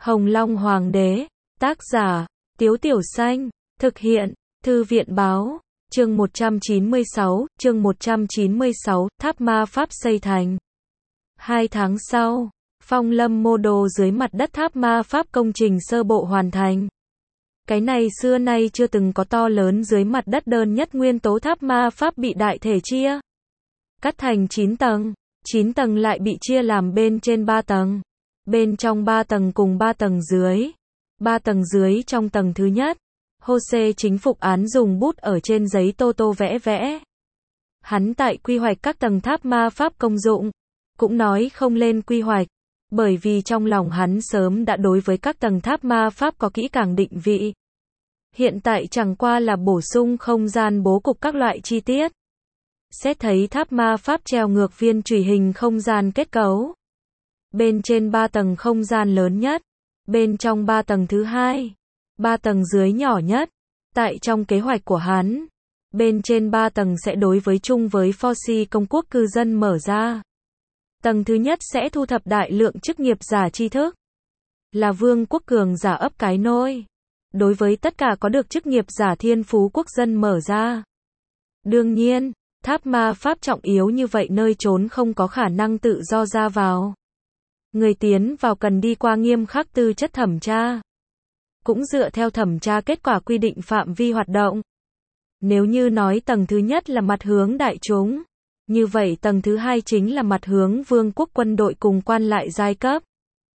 Hồng Long Hoàng đế, tác giả, Tiếu Tiểu Xanh, thực hiện, Thư viện báo, chương 196, Tháp Ma Pháp xây thành. 2 tháng sau, Phong Lâm mô đồ dưới mặt đất Tháp Ma Pháp công trình sơ bộ hoàn thành. Cái này xưa nay chưa từng có to lớn dưới mặt đất đơn nhất nguyên tố Tháp Ma Pháp bị đại thể chia cắt thành 9 tầng, 9 tầng lại bị chia làm bên trên 3 tầng. Bên trong 3 tầng cùng 3 tầng dưới. 3 tầng dưới trong tầng thứ nhất, Jose chính phục án dùng bút ở trên giấy tô vẽ vẽ. Hắn tại quy hoạch các tầng Tháp Ma Pháp công dụng, cũng nói không lên quy hoạch, bởi vì trong lòng hắn sớm đã đối với các tầng Tháp Ma Pháp có kỹ càng định vị. Hiện tại chẳng qua là bổ sung không gian bố cục các loại chi tiết. Xét thấy Tháp Ma Pháp treo ngược viên chùy hình không gian kết cấu. Bên trên 3 tầng không gian lớn nhất, bên trong 3 tầng thứ hai, 3 tầng dưới nhỏ nhất. Tại trong kế hoạch của hắn, bên trên 3 tầng sẽ đối với chung với Forci công quốc cư dân mở ra. Tầng thứ nhất sẽ thu thập đại lượng chức nghiệp giả tri thức, là vương quốc cường giả ấp cái nôi. Đối với tất cả có được chức nghiệp giả thiên phú quốc dân mở ra. Đương nhiên, Tháp Ma Pháp trọng yếu như vậy nơi trốn không có khả năng tự do ra vào. Người tiến vào cần đi qua nghiêm khắc tư chất thẩm tra. Cũng dựa theo thẩm tra kết quả quy định phạm vi hoạt động. Nếu như nói tầng thứ nhất là mặt hướng đại chúng, như vậy tầng thứ hai chính là mặt hướng vương quốc quân đội cùng quan lại giai cấp.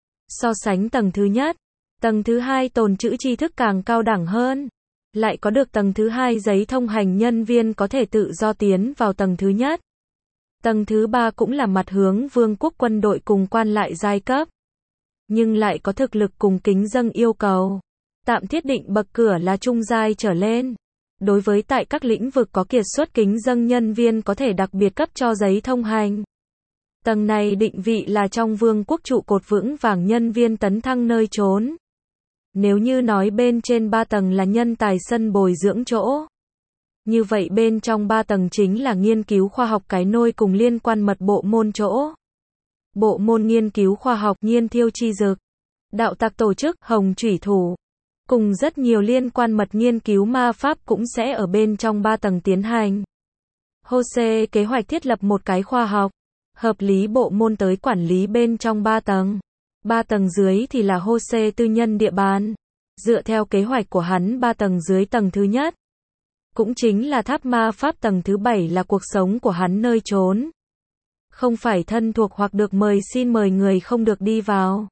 So sánh tầng thứ nhất, tầng thứ hai tồn trữ tri thức càng cao đẳng hơn. Lại có được tầng thứ hai giấy thông hành nhân viên có thể tự do tiến vào tầng thứ nhất. Tầng thứ ba cũng là mặt hướng vương quốc quân đội cùng quan lại giai cấp. Nhưng lại có thực lực cùng kính dâng yêu cầu. Tạm thiết định bậc cửa là trung giai trở lên. Đối với tại các lĩnh vực có kiệt xuất kính dâng nhân viên có thể đặc biệt cấp cho giấy thông hành. Tầng này định vị là trong vương quốc trụ cột vững vàng nhân viên tấn thăng nơi trốn. Nếu như nói bên trên 3 tầng là nhân tài sân bồi dưỡng chỗ. Như vậy bên trong 3 tầng chính là nghiên cứu khoa học cái nôi cùng liên quan mật bộ môn chỗ. Bộ môn nghiên cứu khoa học Nhiên Thiêu Chi Dực, đạo tặc tổ chức Hồng Chủy Thủ, cùng rất nhiều liên quan mật nghiên cứu ma pháp cũng sẽ ở bên trong 3 tầng tiến hành. Jose kế hoạch thiết lập một cái khoa học, hợp lý bộ môn tới quản lý bên trong 3 tầng. 3 tầng dưới thì là Jose tư nhân địa bàn. Dựa theo kế hoạch của hắn 3 tầng dưới tầng thứ nhất. Cũng chính là Tháp Ma Pháp tầng thứ 7 là cuộc sống của hắn nơi trốn. Không phải thân thuộc hoặc được mời xin mời người không được đi vào.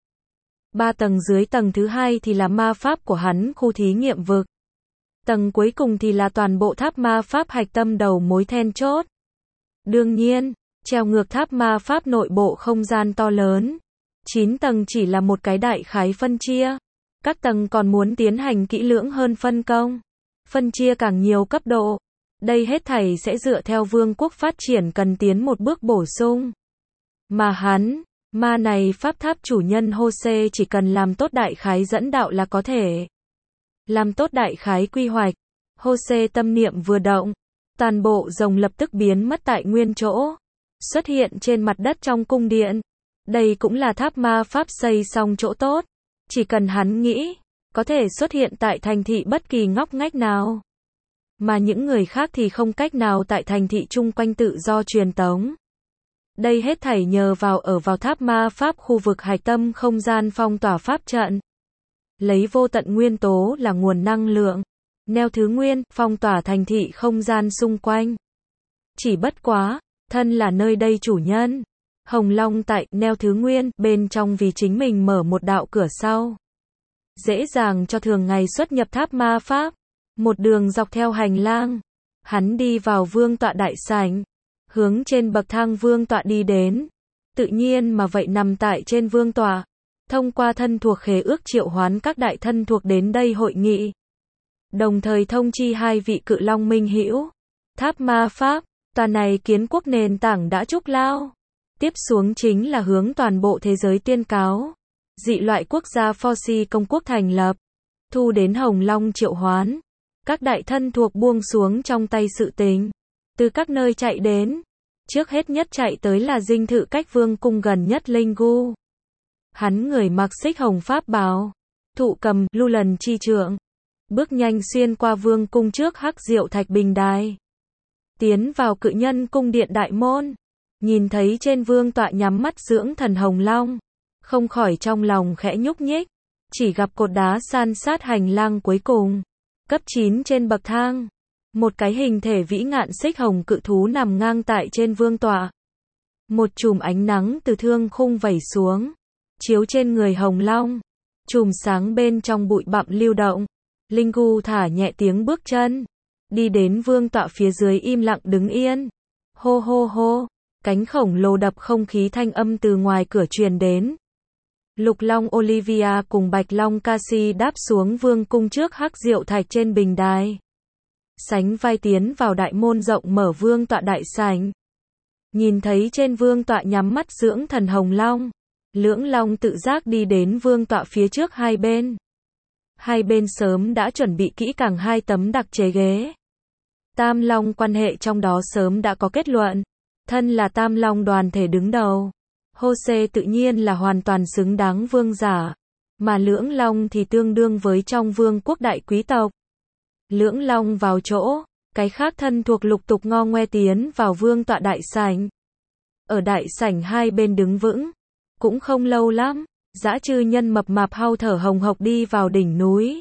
3 tầng dưới tầng thứ 2 thì là ma pháp của hắn khu thí nghiệm vực. Tầng cuối cùng thì là toàn bộ Tháp Ma Pháp hạch tâm đầu mối then chốt. Đương nhiên, treo ngược Tháp Ma Pháp nội bộ không gian to lớn. 9 tầng chỉ là một cái đại khái phân chia. Các tầng còn muốn tiến hành kỹ lưỡng hơn phân công. Phân chia càng nhiều cấp độ. Đây hết thảy sẽ dựa theo vương quốc phát triển cần tiến một bước bổ sung. Mà hắn, ma này pháp tháp chủ nhân Jose chỉ cần làm tốt đại khái dẫn đạo là có thể. Làm tốt đại khái quy hoạch. Jose tâm niệm vừa động. Toàn bộ rồng lập tức biến mất tại nguyên chỗ. Xuất hiện trên mặt đất trong cung điện. Đây cũng là Tháp Ma Pháp xây xong chỗ tốt. Chỉ cần hắn nghĩ, có thể xuất hiện tại thành thị bất kỳ ngóc ngách nào. Mà những người khác thì không cách nào tại thành thị chung quanh tự do truyền tống. Đây hết thảy nhờ vào Tháp Ma Pháp khu vực hạch tâm không gian phong tỏa pháp trận. Lấy vô tận nguyên tố là nguồn năng lượng. Neo thứ nguyên, phong tỏa thành thị không gian xung quanh. Chỉ bất quá, thân là nơi đây chủ nhân. Hồng Long tại neo thứ nguyên bên trong vì chính mình mở một đạo cửa sau. Dễ dàng cho thường ngày xuất nhập Tháp Ma Pháp. Một đường dọc theo hành lang. Hắn đi vào vương tọa đại sảnh. Hướng trên bậc thang vương tọa đi đến. Tự nhiên mà vậy nằm tại trên vương tọa. Thông qua thân thuộc khế ước triệu hoán các đại thân thuộc đến đây hội nghị. Đồng thời thông chi 2 vị cự long minh hữu. Tháp Ma Pháp, tòa này kiến quốc nền tảng đã trúc lao. Tiếp xuống chính là hướng toàn bộ thế giới tuyên cáo. Dị loại quốc gia Forci công quốc thành lập. Thu đến Hồng Long triệu hoán. Các đại thân thuộc buông xuống trong tay sự tình. Từ các nơi chạy đến. Trước hết nhất chạy tới là dinh thự cách vương cung gần nhất Linh Gu. Hắn người mặc xích hồng pháp bào, thụ cầm lưu lần chi trượng, bước nhanh xuyên qua vương cung trước hắc diệu thạch bình đài, tiến vào cự nhân cung điện đại môn, nhìn thấy trên vương tọa nhắm mắt dưỡng thần Hồng Long, không khỏi trong lòng khẽ nhúc nhích, chỉ gặp cột đá san sát hành lang cuối cùng, cấp 9 trên bậc thang, một cái hình thể vĩ ngạn xích hồng cự thú nằm ngang tại trên vương tọa. Một chùm ánh nắng từ thương khung vẩy xuống, chiếu trên người Hồng Long, chùm sáng bên trong bụi bặm lưu động. Linh Gu thả nhẹ tiếng bước chân, đi đến vương tọa phía dưới im lặng đứng yên. Hô hô hô, cánh khổng lồ đập không khí thanh âm từ ngoài cửa truyền đến. Lục Long Olivia cùng Bạch Long Cassie đáp xuống vương cung trước hắc diệu thạch trên bình đài. Sánh vai tiến vào đại môn rộng mở vương tọa đại sảnh. Nhìn thấy trên vương tọa nhắm mắt dưỡng thần Hồng Long, Lưỡng Long tự giác đi đến vương tọa phía trước hai bên. Hai bên sớm đã chuẩn bị kỹ càng hai tấm đặc chế ghế. Tam Long quan hệ trong đó sớm đã có kết luận. Thân là Tam Long đoàn thể đứng đầu, Jose tự nhiên là hoàn toàn xứng đáng vương giả, mà Lưỡng Long thì tương đương với trong vương quốc đại quý tộc. Lưỡng Long vào chỗ, cái khác thân thuộc lục tục ngo ngoe tiến vào vương tọa đại sảnh. Ở đại sảnh hai bên đứng vững, cũng không lâu lắm, dã chư nhân mập mạp hau thở hồng hộc đi vào đỉnh núi.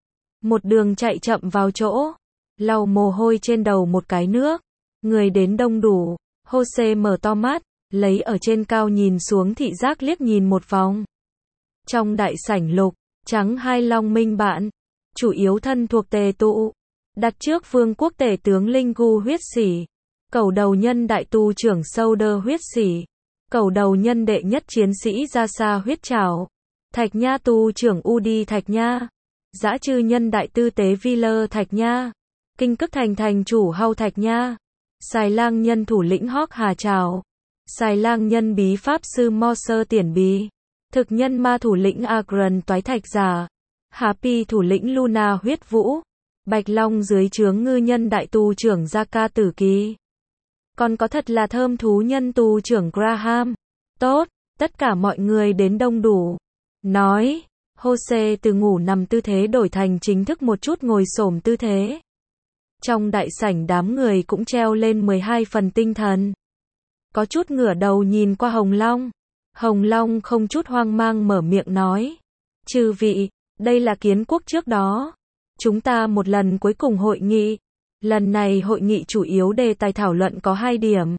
Một đường chạy chậm vào chỗ, lau mồ hôi trên đầu một cái nước, người đến đông đủ, Jose mở to mắt, lấy ở trên cao nhìn xuống thị giác liếc nhìn một vòng. Trong đại sảnh lục, trắng hai long minh bạn, chủ yếu thân thuộc tề tụ, đặt trước vương quốc tể tướng Linh Gu huyết sỉ, cẩu đầu nhân đại tu trưởng Sâu Đơ huyết sỉ, cẩu đầu nhân đệ nhất chiến sĩ Gia Sa huyết trảo, Thạch Nha tu trưởng Udi Thạch Nha, dã chư nhân đại tư tế Vi Lơ Thạch Nha, kinh cức thành thành chủ Hau Thạch Nha, xài lang nhân thủ lĩnh Hawk Hà Trảo, xài lang nhân bí pháp sư Mo Sơ Tiển Bí, thực nhân ma thủ lĩnh Agron Toái Thạch Giả, Happy thủ lĩnh Luna huyết vũ, Bạch Long dưới trướng ngư nhân đại tu trưởng Gia Ca Tử Kỳ. Còn có thật là thơm thú nhân tu trưởng Graham. Tốt, tất cả mọi người đến đông đủ. Nói, Jose từ ngủ nằm tư thế đổi thành chính thức một chút ngồi xổm tư thế. Trong đại sảnh đám người cũng treo lên 12 phần tinh thần. Có chút ngửa đầu nhìn qua Hồng Long. Hồng Long không chút hoang mang mở miệng nói. Chư vị, đây là kiến quốc trước đó. Chúng ta một lần cuối cùng hội nghị. Lần này hội nghị chủ yếu đề tài thảo luận có 2 điểm.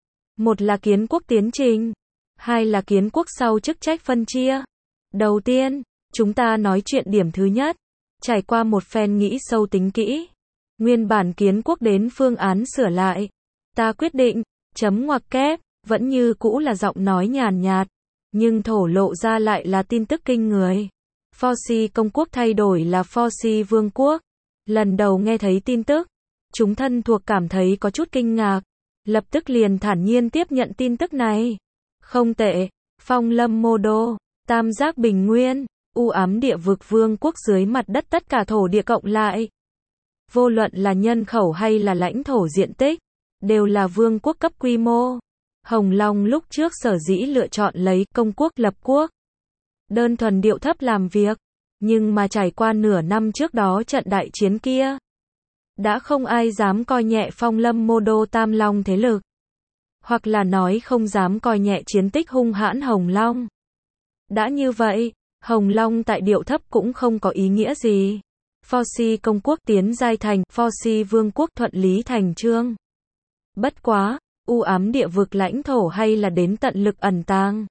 Một là kiến quốc tiến trình. Hai là kiến quốc sau chức trách phân chia. Đầu tiên, chúng ta nói chuyện điểm thứ nhất. Trải qua một phen nghĩ sâu tính kỹ. Nguyên bản kiến quốc đến phương án sửa lại. Ta quyết định, chấm ngoặc kép, vẫn như cũ là giọng nói nhàn nhạt. Nhưng thổ lộ ra lại là tin tức kinh người. Forci công quốc thay đổi là Forci vương quốc. Lần đầu nghe thấy tin tức, chúng thân thuộc cảm thấy có chút kinh ngạc. Lập tức liền thản nhiên tiếp nhận tin tức này. Không tệ, Phong Lâm Mô Đô, Tam Giác Bình Nguyên, u ám địa vực vương quốc dưới mặt đất tất cả thổ địa cộng lại. Vô luận là nhân khẩu hay là lãnh thổ diện tích, đều là vương quốc cấp quy mô. Hồng Long lúc trước sở dĩ lựa chọn lấy công quốc lập quốc. Đơn thuần điệu thấp làm việc, nhưng mà trải qua nửa năm trước đó trận đại chiến kia. Đã không ai dám coi nhẹ Phong Lâm Mô Đô Tam Long thế lực. Hoặc là nói không dám coi nhẹ chiến tích hung hãn Hồng Long. Đã như vậy, Hồng Long tại điệu thấp cũng không có ý nghĩa gì. Forci công quốc tiến giai thành Forci vương quốc thuận lý thành chương. Bất quá, u ám địa vực lãnh thổ hay là đến tận lực ẩn tàng.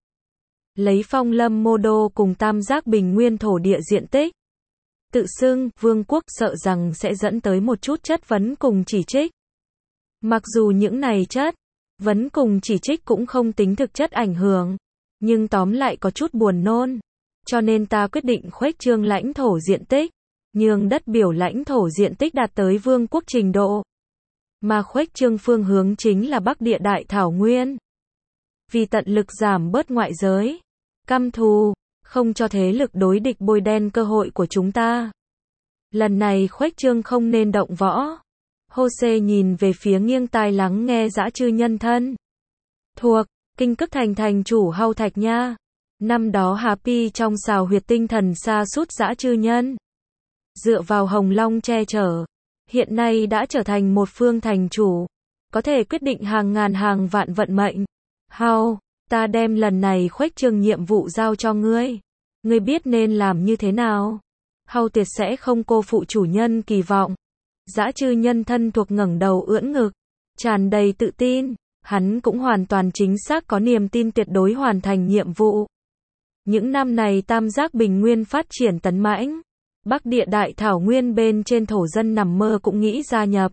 Lấy Phong Lâm Mô Đô cùng Tam Giác Bình Nguyên thổ địa diện tích. Tự xưng, vương quốc sợ rằng sẽ dẫn tới một chút chất vấn cùng chỉ trích. Mặc dù những này chất vấn cùng chỉ trích cũng không tính thực chất ảnh hưởng, nhưng tóm lại có chút buồn nôn. Cho nên ta quyết định khuếch trương lãnh thổ diện tích, nhường đất biểu lãnh thổ diện tích đạt tới vương quốc trình độ. Mà khuếch trương phương hướng chính là Bắc Địa Đại Thảo Nguyên. Vì tận lực giảm bớt ngoại giới căm thù, không cho thế lực đối địch bôi đen cơ hội của chúng ta. Lần này khuếch trương không nên động võ. Jose nhìn về phía nghiêng tai lắng nghe dã chư nhân thân thuộc, kinh cức thành thành chủ Hau Thạch Nha. Năm đó Happy trong xào huyệt tinh thần sa sút dã chư nhân. Dựa vào Hồng Long che chở, hiện nay đã trở thành một phương thành chủ, có thể quyết định hàng ngàn hàng vạn vận mệnh. Hao, ta đem lần này khuếch trương nhiệm vụ giao cho ngươi. Ngươi biết nên làm như thế nào? Hao tuyệt sẽ không cô phụ chủ nhân kỳ vọng. Dã chư nhân thân thuộc ngẩng đầu ưỡn ngực, tràn đầy tự tin, hắn cũng hoàn toàn chính xác có niềm tin tuyệt đối hoàn thành nhiệm vụ. Những năm này tam giác bình nguyên phát triển tấn mãnh, Bắc địa đại thảo nguyên bên trên thổ dân nằm mơ cũng nghĩ gia nhập.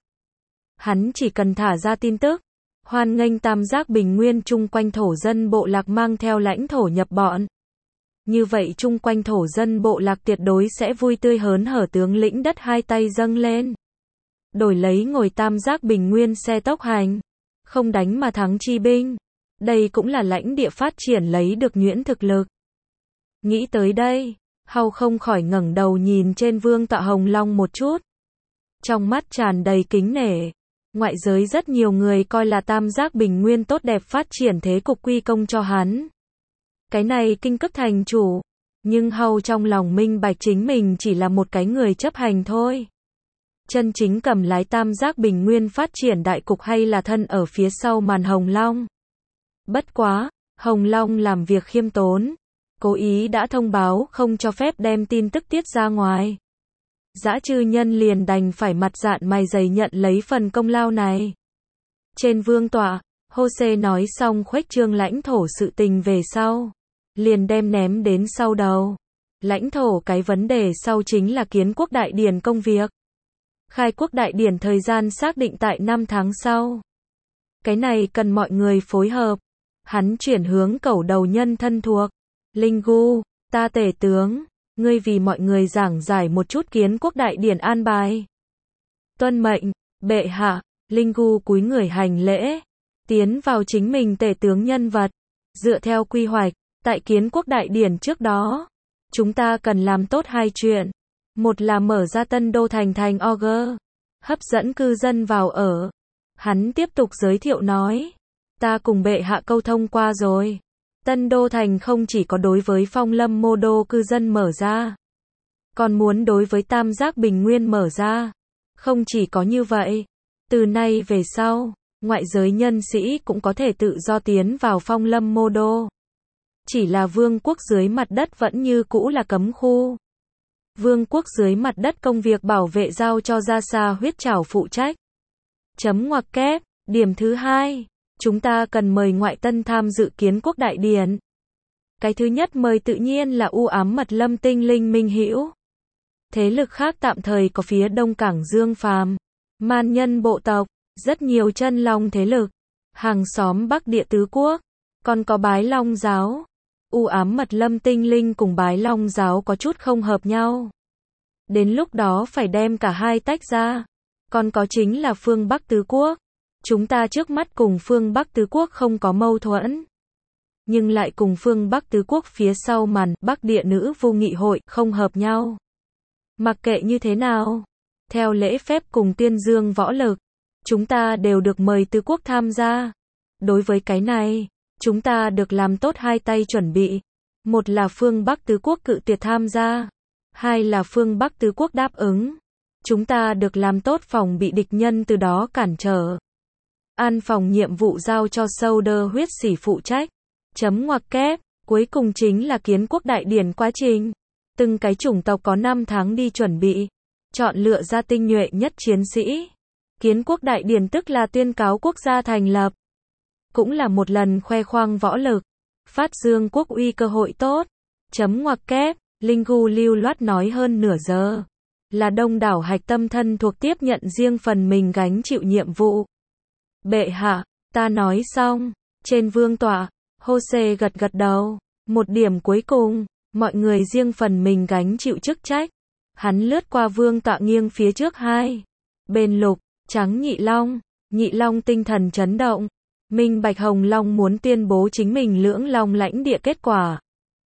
Hắn chỉ cần thả ra tin tức, hoan nghênh tam giác bình nguyên chung quanh thổ dân bộ lạc mang theo lãnh thổ nhập bọn. Như vậy chung quanh thổ dân bộ lạc tuyệt đối sẽ vui tươi hớn hở tướng lĩnh đất hai tay dâng lên. Đổi lấy ngồi tam giác bình nguyên xe tốc hành, không đánh mà thắng chi binh. Đây cũng là lãnh địa phát triển lấy được nhuyễn thực lực. Nghĩ tới đây, Hao không khỏi ngẩng đầu nhìn trên vương tọa Hồng Long một chút. Trong mắt tràn đầy kính nể. Ngoại giới rất nhiều người coi là tam giác bình nguyên tốt đẹp phát triển thế cục quy công cho hắn. Cái này kinh cấp thành chủ. Nhưng Hao trong lòng minh bạch chính mình chỉ là một cái người chấp hành thôi. Chân chính cầm lái tam giác bình nguyên phát triển đại cục hay là thân ở phía sau màn Hồng Long. Bất quá, Hồng Long làm việc khiêm tốn. Cố ý đã thông báo không cho phép đem tin tức tiết ra ngoài. Dã chư nhân liền đành phải mặt dạn mày dày nhận lấy phần công lao này. Trên vương tọa, Jose nói xong khuếch trương lãnh thổ sự tình về sau. Liền đem ném đến sau đầu. Lãnh thổ cái vấn đề sau chính là kiến quốc đại điển công việc. Khai quốc đại điển thời gian xác định tại 5 tháng sau. Cái này cần mọi người phối hợp. Hắn chuyển hướng cẩu đầu nhân thân thuộc. Linh Gu, ta tể tướng, ngươi vì mọi người giảng giải một chút kiến quốc đại điển an bài. Tuân mệnh, bệ hạ. Linh Gu cúi người hành lễ, tiến vào chính mình tể tướng nhân vật. Dựa theo quy hoạch, tại kiến quốc đại điển trước đó, chúng ta cần làm tốt hai chuyện. Một là mở ra tân đô thành thành Auger, hấp dẫn cư dân vào ở. Hắn tiếp tục giới thiệu nói, ta cùng bệ hạ câu thông qua rồi. Tân đô thành không chỉ có đối với Phong Lâm Mô Đô cư dân mở ra, còn muốn đối với tam giác bình nguyên mở ra. Không chỉ có như vậy, từ nay về sau, ngoại giới nhân sĩ cũng có thể tự do tiến vào Phong Lâm Mô Đô. Chỉ là vương quốc dưới mặt đất vẫn như cũ là cấm khu. Vương quốc dưới mặt đất công việc bảo vệ giao cho Gia Sa huyết trảo phụ trách. Chấm ngoặc kép, điểm thứ 2. Chúng ta cần mời ngoại tân tham dự kiến quốc đại điển. Cái thứ nhất mời tự nhiên là u ám mật lâm tinh linh minh hữu. Thế lực khác tạm thời có phía đông cảng Dương Phàm, man nhân bộ tộc, rất nhiều chân long thế lực, hàng xóm Bắc địa tứ quốc, còn có Bái Long giáo. U ám mật lâm tinh linh cùng Bái Long giáo có chút không hợp nhau. Đến lúc đó phải đem cả hai tách ra. Còn có chính là phương Bắc tứ quốc. Chúng ta trước mắt cùng phương Bắc tứ quốc không có mâu thuẫn. Nhưng lại cùng phương Bắc tứ quốc phía sau màn Bắc địa nữ vô nghị hội không hợp nhau. Mặc kệ như thế nào, theo lễ phép cùng tuyên dương võ lực, chúng ta đều được mời tứ quốc tham gia. Đối với cái này, chúng ta được làm tốt hai tay chuẩn bị. Một là phương Bắc tứ quốc cự tuyệt tham gia. Hai là phương Bắc tứ quốc đáp ứng. Chúng ta được làm tốt phòng bị địch nhân từ đó cản trở. An phòng nhiệm vụ giao cho Solder huyết sỉ phụ trách. Chấm ngoặc kép, cuối cùng chính là kiến quốc đại điển quá trình. Từng cái chủng tộc có 5 tháng đi chuẩn bị. Chọn lựa ra tinh nhuệ nhất chiến sĩ. Kiến quốc đại điển tức là tuyên cáo quốc gia thành lập. Cũng là một lần khoe khoang võ lực. Phát dương quốc uy cơ hội tốt. Chấm ngoặc kép, Linh Gu lưu loát nói hơn nửa giờ. Là đông đảo hạch tâm thân thuộc tiếp nhận riêng phần mình gánh chịu nhiệm vụ. Bệ hạ, ta nói xong. Trên vương tọa, Jose gật gật đầu. Một điểm cuối cùng, mọi người riêng phần mình gánh chịu chức trách. Hắn lướt qua vương tọa nghiêng phía trước hai. Bên lục, trắng nhị long tinh thần chấn động. Minh Bạch Hồng Long muốn tuyên bố chính mình lưỡng long lãnh địa kết quả.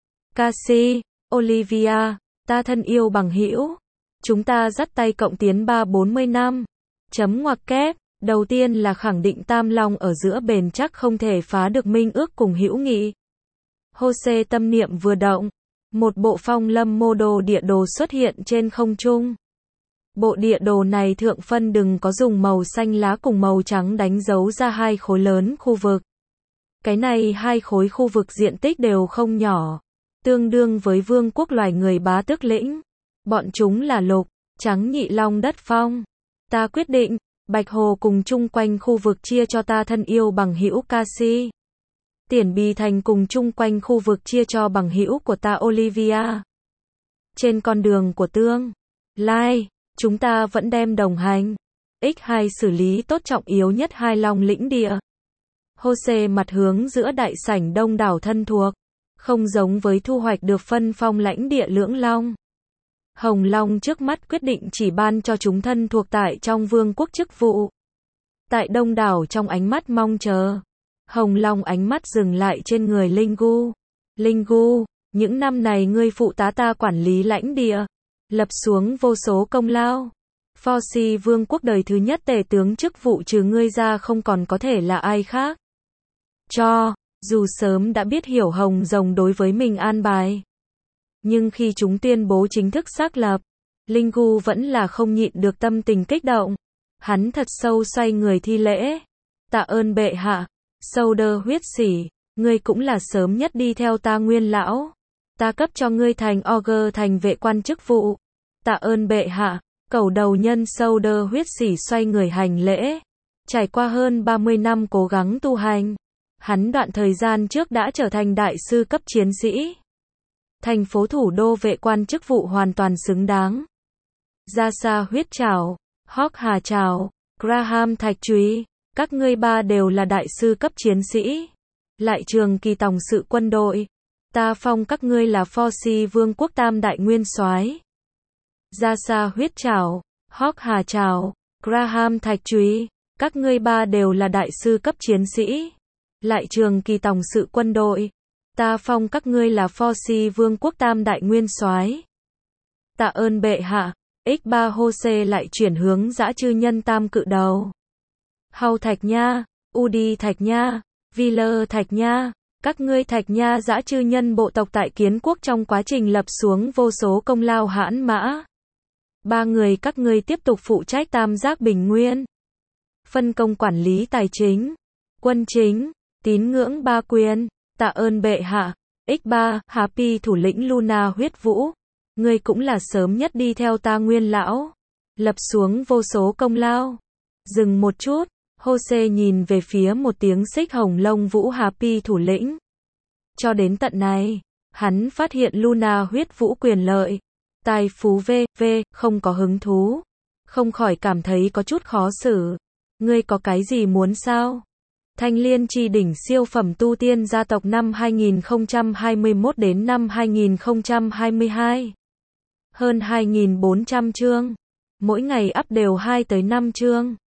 Cassie, Olivia, ta thân yêu bằng hữu. Chúng ta dắt tay cộng tiến 30-40 năm. Chấm ngoặc kép, đầu tiên là khẳng định Tam Long ở giữa bền chắc không thể phá được minh ước cùng hữu nghị. Jose tâm niệm vừa động. Một bộ phong lâm mô đồ địa đồ xuất hiện trên không trung. Bộ địa đồ này thượng phân đừng có dùng màu xanh lá cùng màu trắng đánh dấu ra hai khối lớn khu vực. Cái này hai khối khu vực diện tích đều không nhỏ, tương đương với vương quốc loài người Bá Tước lĩnh. Bọn chúng là Lục, Trắng Nhị Long đất phong. Ta quyết định, Bạch Hồ cùng chung quanh khu vực chia cho ta thân yêu bằng hữu Cassie. Tiển Bì Thành cùng chung quanh khu vực chia cho bằng hữu của ta Olivia. Trên con đường của tương lai, chúng ta vẫn đem đồng hành. X2 xử lý tốt trọng yếu nhất hai long lĩnh địa. Jose mặt hướng giữa đại sảnh đông đảo thân thuộc, không giống với thu hoạch được phân phong lãnh địa lưỡng long. Hồng Long trước mắt quyết định chỉ ban cho chúng thân thuộc tại trong vương quốc chức vụ. Tại đông đảo trong ánh mắt mong chờ, Hồng Long ánh mắt dừng lại trên người Lingu. Lingu, những năm này ngươi phụ tá ta quản lý lãnh địa, lập xuống vô số công lao. Forsi vương quốc đời thứ nhất tể tướng chức vụ trừ ngươi ra không còn có thể là ai khác. Dù sớm đã biết hiểu Hồng Rồng đối với mình an bài. Nhưng khi chúng tuyên bố chính thức xác lập, Lingu vẫn là không nhịn được tâm tình kích động. Hắn thật sâu xoay người thi lễ. Tạ ơn bệ hạ. Solder huyết sỉ, ngươi cũng là sớm nhất đi theo ta nguyên lão. Ta cấp cho ngươi thành Augur thành vệ quan chức vụ. Tạ ơn bệ hạ. Cẩu đầu nhân Solder huyết sỉ xoay người hành lễ. Trải qua hơn 30 năm cố gắng tu hành, hắn đoạn thời gian trước đã trở thành đại sư cấp chiến sĩ. Thành phố thủ đô vệ quan chức vụ hoàn toàn xứng đáng. Jasa huyết trảo, Hawk hà trảo, Graham thạch chùy, các ngươi ba đều là đại sư cấp chiến sĩ. Lại trường kỳ tổng sự quân đội. Ta phong các ngươi là Forsi vương quốc tam đại nguyên soái. Jasa huyết trảo, Hawk hà trảo, Graham thạch chùy, các ngươi ba đều là đại sư cấp chiến sĩ. Lại trường kỳ tổng sự quân đội. Ta phong các ngươi là Forsi vương quốc tam đại nguyên soái. Tạ ơn bệ hạ. X3 Jose lại chuyển hướng dã chư nhân tam cự đầu. Hau Thạch Nha, Udi Thạch Nha, Viller Thạch Nha, các ngươi Thạch Nha dã chư nhân bộ tộc tại Kiến quốc trong quá trình lập xuống vô số công lao hãn mã. Ba người các ngươi tiếp tục phụ trách tam giác bình nguyên. Phân công quản lý tài chính, quân chính, tín ngưỡng ba quyền. Tạ ơn bệ hạ. X3, Happy thủ lĩnh Luna huyết vũ. Ngươi cũng là sớm nhất đi theo ta nguyên lão. Lập xuống vô số công lao. Dừng một chút. Jose nhìn về phía một tiếng xích hồng lông vũ Happy thủ lĩnh. Cho đến tận này, hắn phát hiện Luna huyết vũ quyền lợi, tài phú v.v. không có hứng thú. Không khỏi cảm thấy có chút khó xử. Ngươi có cái gì muốn sao? Thanh Liên Chi đỉnh siêu phẩm tu tiên gia tộc năm 2021 đến năm 2022. Hơn 2.400 chương. Mỗi ngày up đều 2 tới 5 chương.